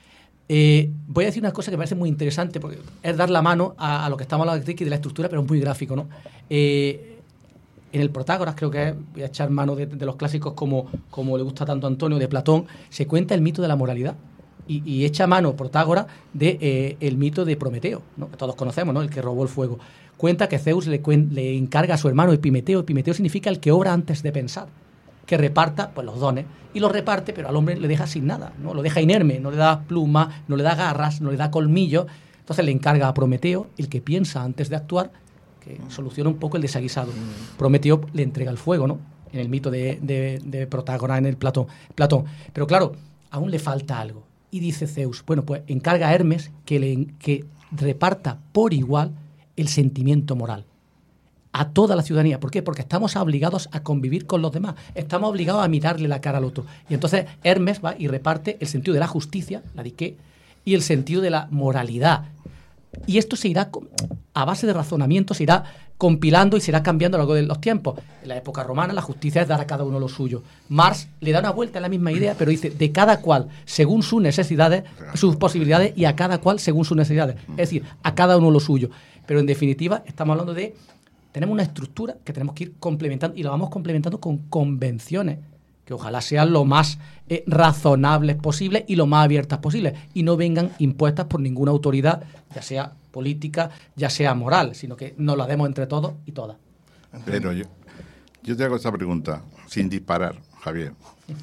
Eh, voy a decir una cosa que me parece muy interesante, porque es dar la mano a, a lo que estamos hablando de, de la estructura, pero es muy gráfico, ¿no? Eh, en el Protágoras, creo que es, voy a echar mano de, de los clásicos como, como le gusta tanto a Antonio, de Platón, se cuenta el mito de la moralidad. Y, y echa mano Protágoras de eh, el mito de Prometeo, ¿no? Que todos conocemos, ¿no? El que robó el fuego. Cuenta que Zeus le, le encarga a su hermano Epimeteo. Epimeteo significa el que obra antes de pensar, que reparta pues los dones. Y los reparte, pero al hombre le deja sin nada, ¿no? Lo deja inerme, no le da pluma, no le da garras, no le da colmillo. Entonces le encarga a Prometeo, el que piensa antes de actuar, que soluciona un poco el desaguisado. Prometeo le entrega el fuego, ¿no? En el mito de, de, de Protágoras, en el Platón. Platón. Pero claro, aún le falta algo. Y dice Zeus, bueno, pues encarga a Hermes que, le, que reparta por igual el sentimiento moral a toda la ciudadanía. ¿Por qué? Porque estamos obligados a convivir con los demás. Estamos obligados a mirarle la cara al otro. Y entonces Hermes va y reparte el sentido de la justicia, la diqué, y el sentido de la moralidad. Y esto se irá, a base de razonamiento, se irá compilando y se irá cambiando a lo largo de los tiempos. En la época romana la justicia es dar a cada uno lo suyo. Marx le da una vuelta a la misma idea, pero dice de cada cual según sus necesidades, sus posibilidades, y a cada cual según sus necesidades. Es decir, a cada uno lo suyo. Pero en definitiva estamos hablando de... Tenemos una estructura que tenemos que ir complementando y la vamos complementando con convenciones que ojalá sean lo más eh, razonables posibles y lo más abiertas posibles y no vengan impuestas por ninguna autoridad, ya sea política, ya sea moral, sino que nos la demos entre todos y todas. Pero yo, yo te hago esta pregunta, sin disparar, Javier.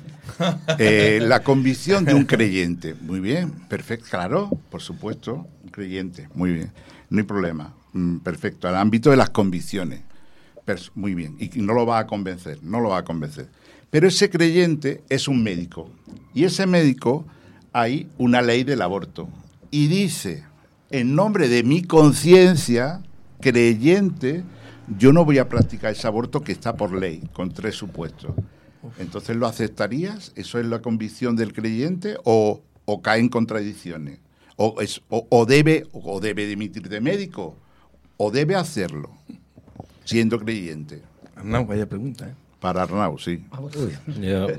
Eh, la convicción de un creyente, muy bien, perfecto, claro, por supuesto, un creyente, muy bien, no hay problema. Perfecto, al ámbito de las convicciones. Muy bien, y no lo va a convencer, no lo va a convencer. Pero ese creyente es un médico, y ese médico hay una ley del aborto, y dice, en nombre de mi conciencia creyente, yo no voy a practicar ese aborto que está por ley, con tres supuestos. Entonces, ¿lo aceptarías? ¿Eso es la convicción del creyente o, o cae en contradicciones? O, es, o, o, debe, o debe dimitir de médico, o debe hacerlo, siendo creyente. Arnau, vaya pregunta, ¿eh? Para Arnau, sí. Uy, yo,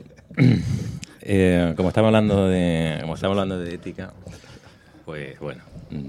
eh, como estamos hablando de, como estamos hablando de ética, pues bueno,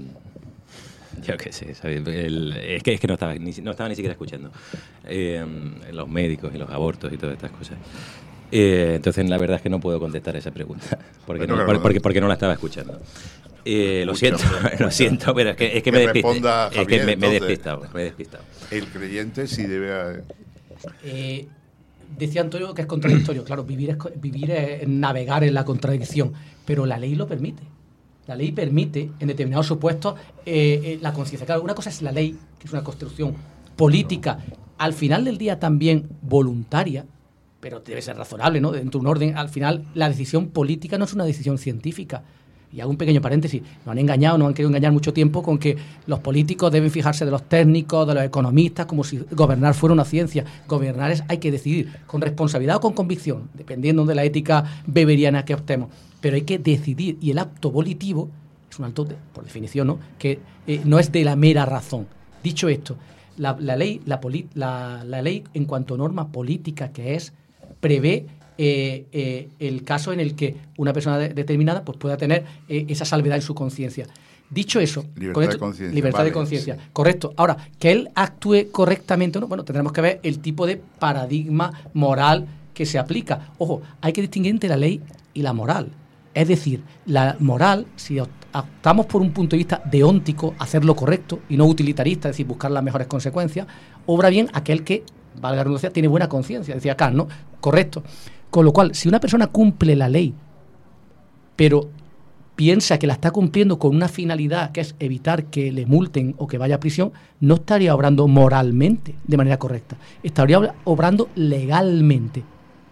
yo qué sé, ¿sabes? El, es que es que no estaba ni, no estaba ni siquiera escuchando eh, los médicos y los abortos y todas estas cosas. Eh, entonces la verdad es que no puedo contestar esa pregunta porque no, porque, porque, porque no la estaba escuchando. Eh, lo siento, lo siento, pero es que, es que, que me despistado. Es que me, me he despistado, me he despistado. El creyente sí debe... Eh, decía Antonio que es contradictorio. Claro, vivir es, vivir es navegar en la contradicción, pero la ley lo permite. La ley permite, en determinados supuestos, eh, eh, la conciencia. Claro, una cosa es la ley, que es una construcción política, al final del día también voluntaria, pero debe ser razonable, ¿no? Dentro de un orden, al final la decisión política no es una decisión científica. Y hago un pequeño paréntesis, nos han engañado, nos han querido engañar mucho tiempo con que los políticos deben fijarse de los técnicos, de los economistas, como si gobernar fuera una ciencia. Gobernar es, hay que decidir, con responsabilidad o con convicción, dependiendo de la ética beberiana que optemos. Pero hay que decidir, y el acto volitivo es un acto, de, por definición, ¿no? que eh, no es de la mera razón. Dicho esto, la, la, ley, la, poli, la, la ley, en cuanto a norma política que es, prevé Eh, eh, el caso en el que una persona de, determinada pues pueda tener eh, esa salvedad en su conciencia. Dicho eso, libertad esto, de conciencia. Libertad vale, de conciencia, sí. Correcto. Ahora, que él actúe correctamente o no, bueno, tendremos que ver el tipo de paradigma moral que se aplica. Ojo, hay que distinguir entre la ley y la moral. Es decir, la moral, si optamos por un punto de vista deóntico, hacer lo correcto y no utilitarista, es decir, buscar las mejores consecuencias, obra bien aquel que, valga la redundancia, tiene buena conciencia, decía Kant, ¿no? Correcto. Con lo cual, si una persona cumple la ley, pero piensa que la está cumpliendo con una finalidad que es evitar que le multen o que vaya a prisión, no estaría obrando moralmente de manera correcta, estaría obrando legalmente.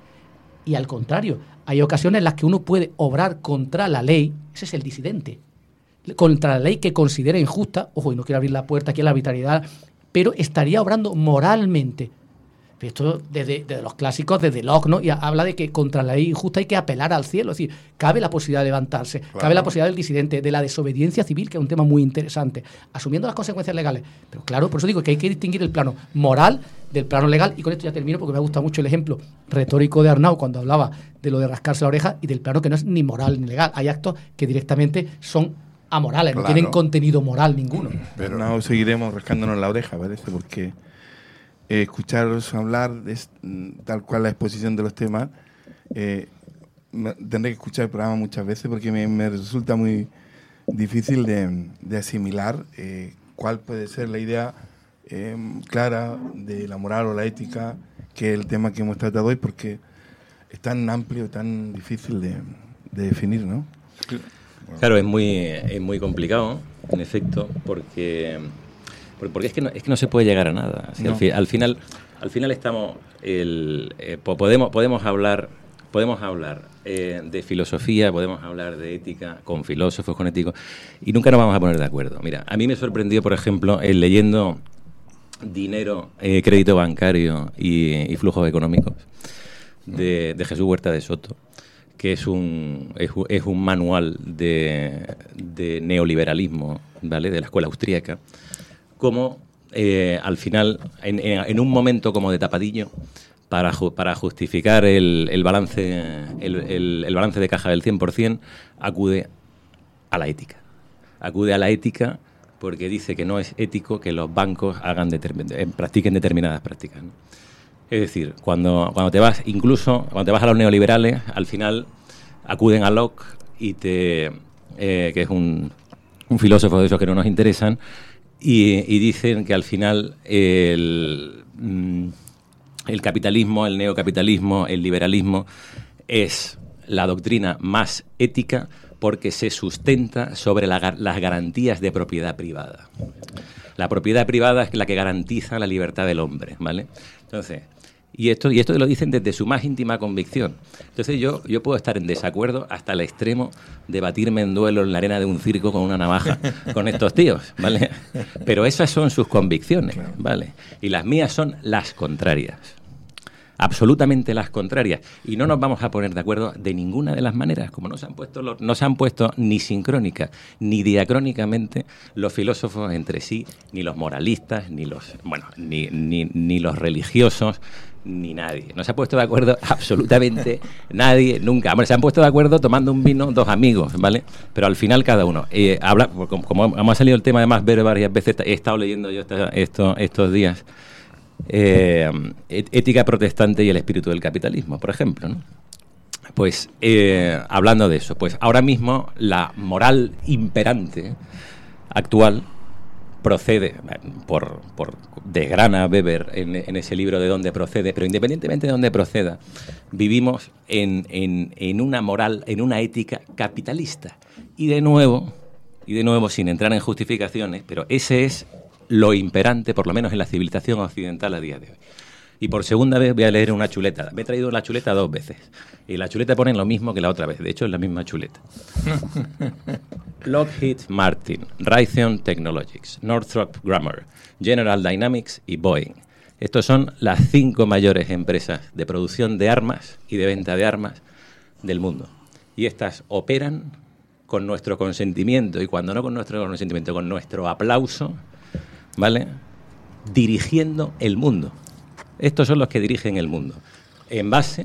Y al contrario, hay ocasiones en las que uno puede obrar contra la ley, ese es el disidente, contra la ley que considera injusta, ojo, y no quiero abrir la puerta aquí a la arbitrariedad, pero estaría obrando moralmente. Esto desde, desde los clásicos, desde Locke, ¿no? Y habla de que contra la ley injusta hay que apelar al cielo. Es decir, cabe la posibilidad de levantarse, claro. Cabe la posibilidad del disidente, de la desobediencia civil, que es un tema muy interesante, asumiendo las consecuencias legales. Pero claro, por eso digo que hay que distinguir el plano moral del plano legal, y con esto ya termino porque me gusta mucho el ejemplo retórico de Arnau cuando hablaba de lo de rascarse la oreja, y del plano que no es ni moral ni legal. Hay actos que directamente son amorales, claro. No tienen contenido moral ninguno. Pero no seguiremos rascándonos la oreja, parece, porque Eh, escucharos hablar de, tal cual la exposición de los temas, eh, me, tendré que escuchar el programa muchas veces porque me, me resulta muy difícil de, de asimilar eh, cuál puede ser la idea eh, clara de la moral o la ética, que es el tema que hemos tratado hoy, porque es tan amplio, tan difícil de, de definir, ¿no? Claro, es muy, es muy complicado, en efecto, porque... Porque es que, no, es que no se puede llegar a nada. O sea, no. al, fi, al final, al final estamos, el, eh, podemos, podemos hablar, podemos hablar eh, de filosofía, podemos hablar de ética con filósofos, con éticos, y nunca nos vamos a poner de acuerdo. Mira, a mí me sorprendió, por ejemplo, el leyendo Dinero, eh, Crédito Bancario y, y Flujos Económicos de, de Jesús Huerta de Soto, que es un, es, es un manual de, de neoliberalismo, ¿vale?, de la escuela austríaca. Como eh, al final, en, en un momento como de tapadillo, para, ju para justificar el, el, balance, el, el, el balance de caja del cien por cien, acude a la ética. Acude a la ética porque dice que no es ético que los bancos hagan eh, practiquen determinadas prácticas, ¿no? Es decir, cuando, cuando te vas, incluso cuando te vas a los neoliberales, al final acuden a Locke, y te, eh, que es un, un filósofo de esos que no nos interesan, Y, y dicen que al final el, el capitalismo, el neocapitalismo, el liberalismo es la doctrina más ética porque se sustenta sobre la, las garantías de propiedad privada. La propiedad privada es la que garantiza la libertad del hombre, ¿vale? Entonces, y esto, y esto lo dicen desde su más íntima convicción. Entonces yo, yo puedo estar en desacuerdo hasta el extremo de batirme en duelo en la arena de un circo con una navaja con estos tíos, ¿vale? Pero esas son sus convicciones, ¿vale? Y las mías son las contrarias. Absolutamente las contrarias. Y no nos vamos a poner de acuerdo de ninguna de las maneras, como no se han puesto, los, no se han puesto ni sincrónica ni diacrónicamente los filósofos entre sí, ni los moralistas, ni los, bueno, ni, ni, ni los religiosos, ni nadie. No se ha puesto de acuerdo absolutamente nadie, nunca. Hombre, se han puesto de acuerdo tomando un vino dos amigos, ¿vale? Pero al final cada uno eh, habla, como, como ha salido el tema, además, ver varias veces, he estado leyendo yo esta, esto, estos días, eh, ética protestante y el espíritu del capitalismo, por ejemplo, ¿no? Pues, eh, hablando de eso, pues ahora mismo la moral imperante actual procede, por, por desgrana Weber en, en ese libro de dónde procede, pero independientemente de dónde proceda, vivimos en, en, en una moral, en una ética capitalista. Y de nuevo, y de nuevo sin entrar en justificaciones, pero ese es lo imperante, por lo menos en la civilización occidental a día de hoy. Y por segunda vez voy a leer una chuleta. Me he traído la chuleta dos veces. Y la chuleta pone lo mismo que la otra vez. De hecho, es la misma chuleta. Lockheed Martin, Raytheon Technologies, Northrop Grumman, General Dynamics y Boeing. Estos son las cinco mayores empresas de producción de armas y de venta de armas del mundo. Y estas operan con nuestro consentimiento, y cuando no con nuestro consentimiento, con nuestro aplauso, ¿vale?, dirigiendo el mundo. Estos son los que dirigen el mundo, en base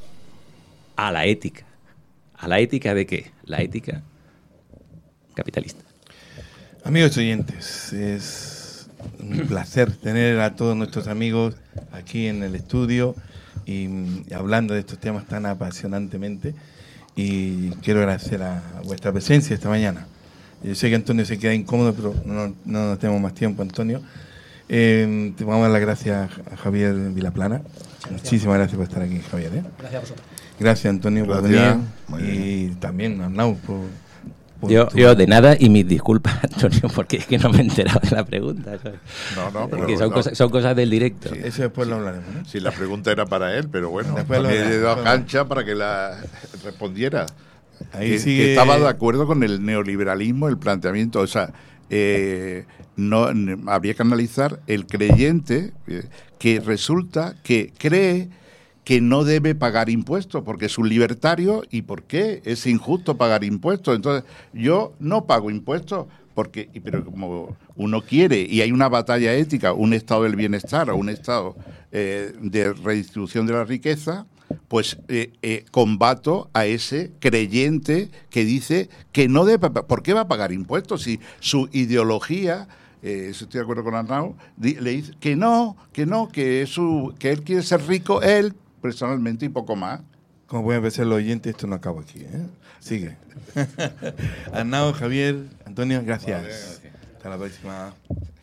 a la ética. ¿A la ética de qué? La ética capitalista. Amigos oyentes, es un placer tener a todos nuestros amigos aquí en el estudio y, y hablando de estos temas tan apasionantemente. Y quiero agradecer a vuestra presencia esta mañana. Yo sé que Antonio se queda incómodo, pero no, no nos tenemos más tiempo, Antonio. Eh, te vamos a dar las gracias a Javier Vilaplana. Gracias. Muchísimas gracias por estar aquí, Javier, ¿eh? Gracias a vosotros. Gracias, Antonio, gracias. por venir. Muy y bien. también a Arnau por Yo, yo de nada y mis disculpas, Antonio, porque es que no me he enterado de la pregunta. ¿Sabes? No, no, pero que son, no. cosas, son cosas del directo. Sí. Eso después lo hablaremos, ¿no? Sí, la pregunta era para él, pero bueno, Después lo- le he dado después- cancha para que la respondiera. Ahí que, sigue- que estaba de acuerdo con el neoliberalismo, el planteamiento, o sea, eh, no ne- habría que analizar el creyente eh, que resulta que cree que no debe pagar impuestos porque es un libertario. ¿Y por qué es injusto pagar impuestos? Entonces, yo no pago impuestos porque, y- pero como uno quiere y hay una batalla ética, un estado del bienestar o un estado eh, de redistribución de la riqueza, pues eh, eh, combato a ese creyente que dice que no debe, pa- ¿por qué va a pagar impuestos si su ideología, eh, eso estoy de acuerdo con Arnau, di- le dice que no, que no, que es su, que él quiere ser rico él personalmente y poco más. Como pueden ver los oyentes, esto no acaba aquí, ¿eh? Sigue. Arnau, Javier, Antonio, gracias. Vale, gracias. Hasta la próxima.